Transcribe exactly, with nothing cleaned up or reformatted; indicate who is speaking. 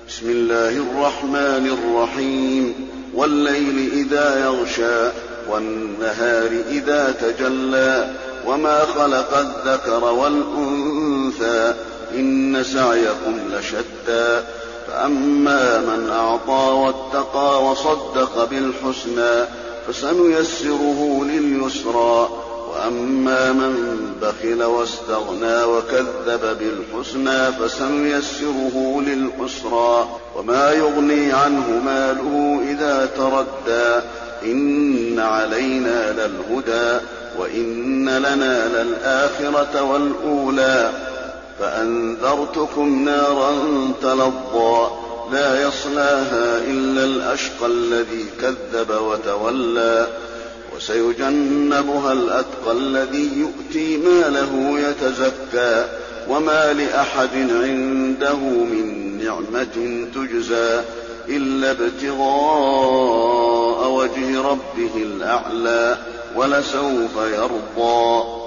Speaker 1: بسم الله الرحمن الرحيم والليل إذا يغشى والنهار إذا تجلى وما خلق الذكر والأنثى إن سعيكم لشتى فأما من أعطى واتقى وصدق بالحسنى فسنيسره لليسرى وأما من بخل واستغنى وكذب بالحسنى فسنيسره للعسرى وما يغني عنه ماله إذا تردى إن علينا للهدى وإن لنا للآخرة والأولى فأنذرتكم نارا تلظى لا يصلاها إلا الأشقى الذي كذب وتولى وسيجنبها الأتقى الذي يؤتي ماله يتزكى وما لأحد عنده من نعمة تجزى إلا ابتغاء وجه ربه الأعلى ولسوف يرضى.